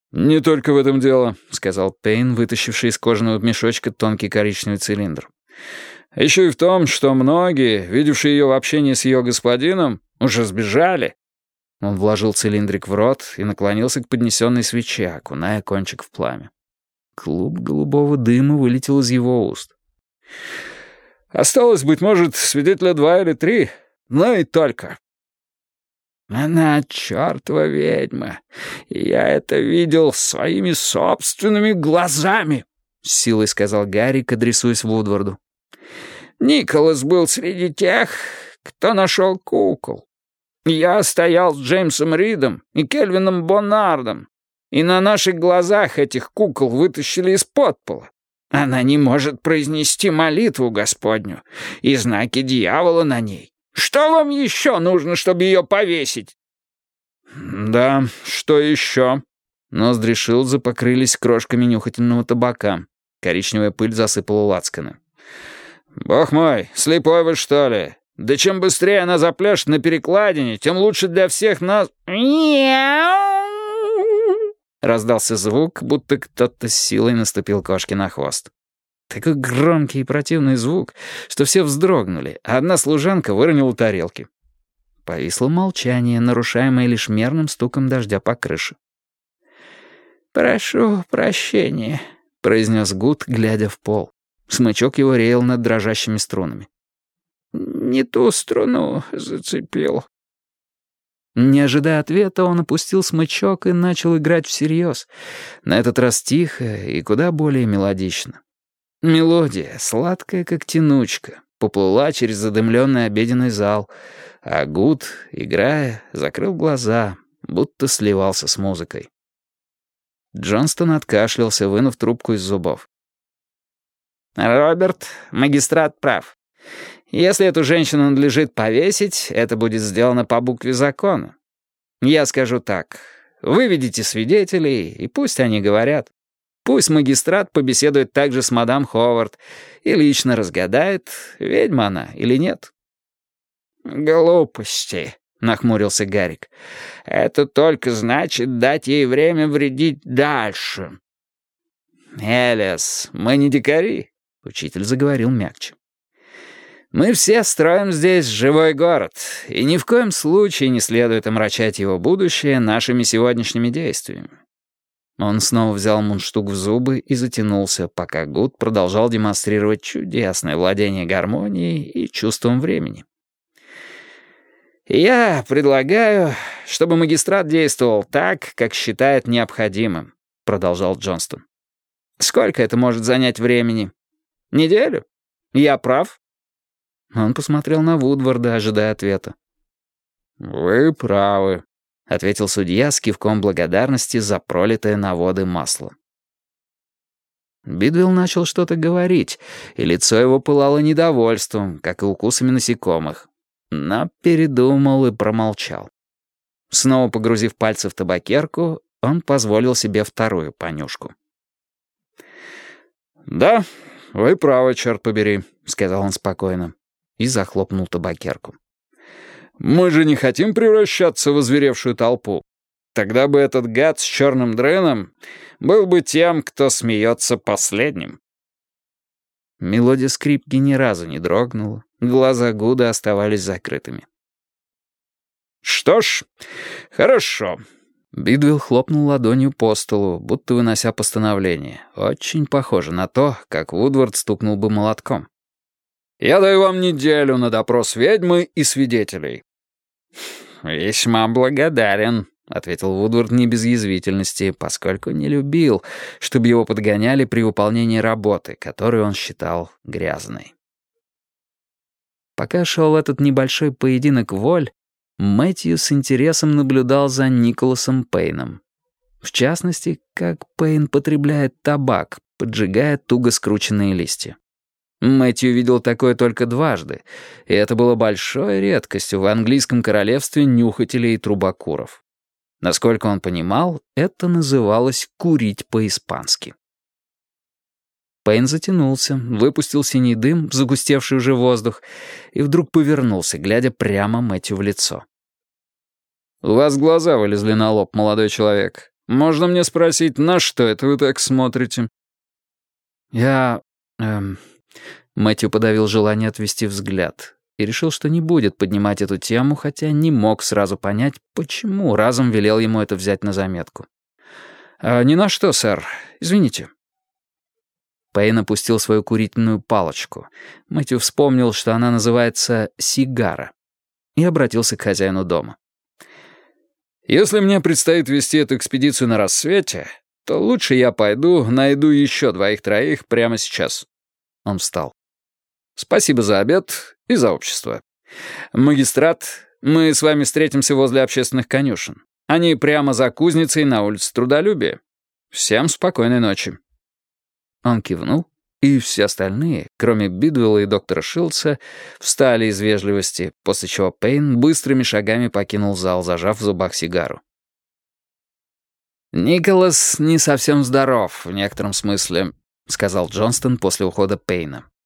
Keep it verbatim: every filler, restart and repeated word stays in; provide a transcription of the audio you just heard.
«Не только в этом дело», — сказал Пейн, вытащивший из кожаного мешочка тонкий коричневый цилиндр. «Еще и в том, что многие, видевшие ее в общении с ее господином, уже сбежали». Он вложил цилиндрик в рот и наклонился к поднесенной свече, окуная кончик в пламя. Клуб голубого дыма вылетел из его уст. «Осталось, быть может, свидетеля два или три, но и только». «Она чертова ведьма, и я это видел своими собственными глазами», — с силой сказал Гаррик, адресуясь Вудварду. «Николас был среди тех, кто нашел кукол. Я стоял с Джеймсом Ридом и Кельвином Боннардом, и на наших глазах этих кукол вытащили из-под пола. Она не может произнести молитву Господню, и знаки дьявола на ней. Что вам еще нужно, чтобы ее повесить?» «Да, что еще?» Ноздри Шилдза покрылись крошками нюхательного табака. Коричневая пыль засыпала лацканы. «Бог мой, слепой вы, что ли? Да чем быстрее она запляшет на перекладине, тем лучше для всех нас...» Раздался звук, будто кто-то с силой наступил кошке на хвост. Такой громкий и противный звук, что все вздрогнули, а одна служанка выронила тарелки. Повисло молчание, нарушаемое лишь мерным стуком дождя по крыше. «Прошу прощения», — произнес Гуд, глядя в пол. Смычок его реял над дрожащими струнами. «Не ту струну зацепил». Не ожидая ответа, он опустил смычок и начал играть всерьез. На этот раз тихо и куда более мелодично. Мелодия, сладкая как тянучка, поплыла через задымленный обеденный зал, а Гуд, играя, закрыл глаза, будто сливался с музыкой. Джонстон откашлялся, вынув трубку из зубов. «Роберт, магистрат прав. Если эту женщину надлежит повесить, это будет сделано по букве закона. Я скажу так. Выведите свидетелей, и пусть они говорят. Пусть магистрат побеседует также с мадам Ховард и лично разгадает, ведьма она или нет». «Глупости», — нахмурился Гаррик. «Это только значит дать ей время вредить дальше». «Элиас, мы не дикари», — учитель заговорил мягче. «Мы все строим здесь живой город, и ни в коем случае не следует омрачать его будущее нашими сегодняшними действиями». Он снова взял мундштук в зубы и затянулся, пока Гуд продолжал демонстрировать чудесное владение гармонией и чувством времени. «Я предлагаю, чтобы магистрат действовал так, как считает необходимым», — продолжал Джонстон. «Сколько это может занять времени? Неделю? Я прав?» Он посмотрел на Вудварда, ожидая ответа. «Вы правы», — ответил судья с кивком благодарности за пролитое на воды масло. Бидвелл начал что-то говорить, и лицо его пылало недовольством, как и укусами насекомых. Но передумал и промолчал. Снова погрузив пальцы в табакерку, он позволил себе вторую понюшку. «Да, вы правы, черт побери», — сказал он спокойно и захлопнул табакерку. «Мы же не хотим превращаться в озверевшую толпу. Тогда бы этот гад с черным дреном был бы тем, кто смеется последним». Мелодия скрипки ни разу не дрогнула, глаза Гуда оставались закрытыми. «Что ж, хорошо». Бидвелл хлопнул ладонью по столу, будто вынося постановление. Очень похоже на то, как Вудвард стукнул бы молотком. «Я даю вам неделю на допрос ведьмы и свидетелей». «Весьма благодарен», — ответил Вудвард не без язвительности, поскольку не любил, чтобы его подгоняли при выполнении работы, которую он считал грязной. Пока шел этот небольшой поединок воль, Мэтью с интересом наблюдал за Николасом Пейном. В частности, как Пейн потребляет табак, поджигая туго скрученные листья. Мэтью видел такое только дважды, и это было большой редкостью в английском королевстве нюхателей и трубокуров. Насколько он понимал, это называлось «курить по-испански». Пейн затянулся, выпустил синий дым, загустевший уже воздух, и вдруг повернулся, глядя прямо Мэтью в лицо. «У вас глаза вылезли на лоб, молодой человек. Можно мне спросить, на что это вы так смотрите?» «Я... эм...» Мэтью подавил желание отвести взгляд и решил, что не будет поднимать эту тему, хотя не мог сразу понять, почему разом велел ему это взять на заметку. «А, «Ни на что, сэр. Извините». Пейн опустил свою курительную палочку. Мэтью вспомнил, что она называется «сигара», и обратился к хозяину дома. «Если мне предстоит вести эту экспедицию на рассвете, то лучше я пойду, найду еще двоих-троих прямо сейчас». Он встал. «Спасибо за обед и за общество. Магистрат, мы с вами встретимся возле общественных конюшен. Они прямо за кузницей на улице Трудолюбия. Всем спокойной ночи». Он кивнул, и все остальные, кроме Бидуэлла и доктора Шилдса, встали из вежливости, после чего Пейн быстрыми шагами покинул зал, зажав в зубах сигару. «Николас не совсем здоров в некотором смысле», — сказал Джонстон после ухода Пейна.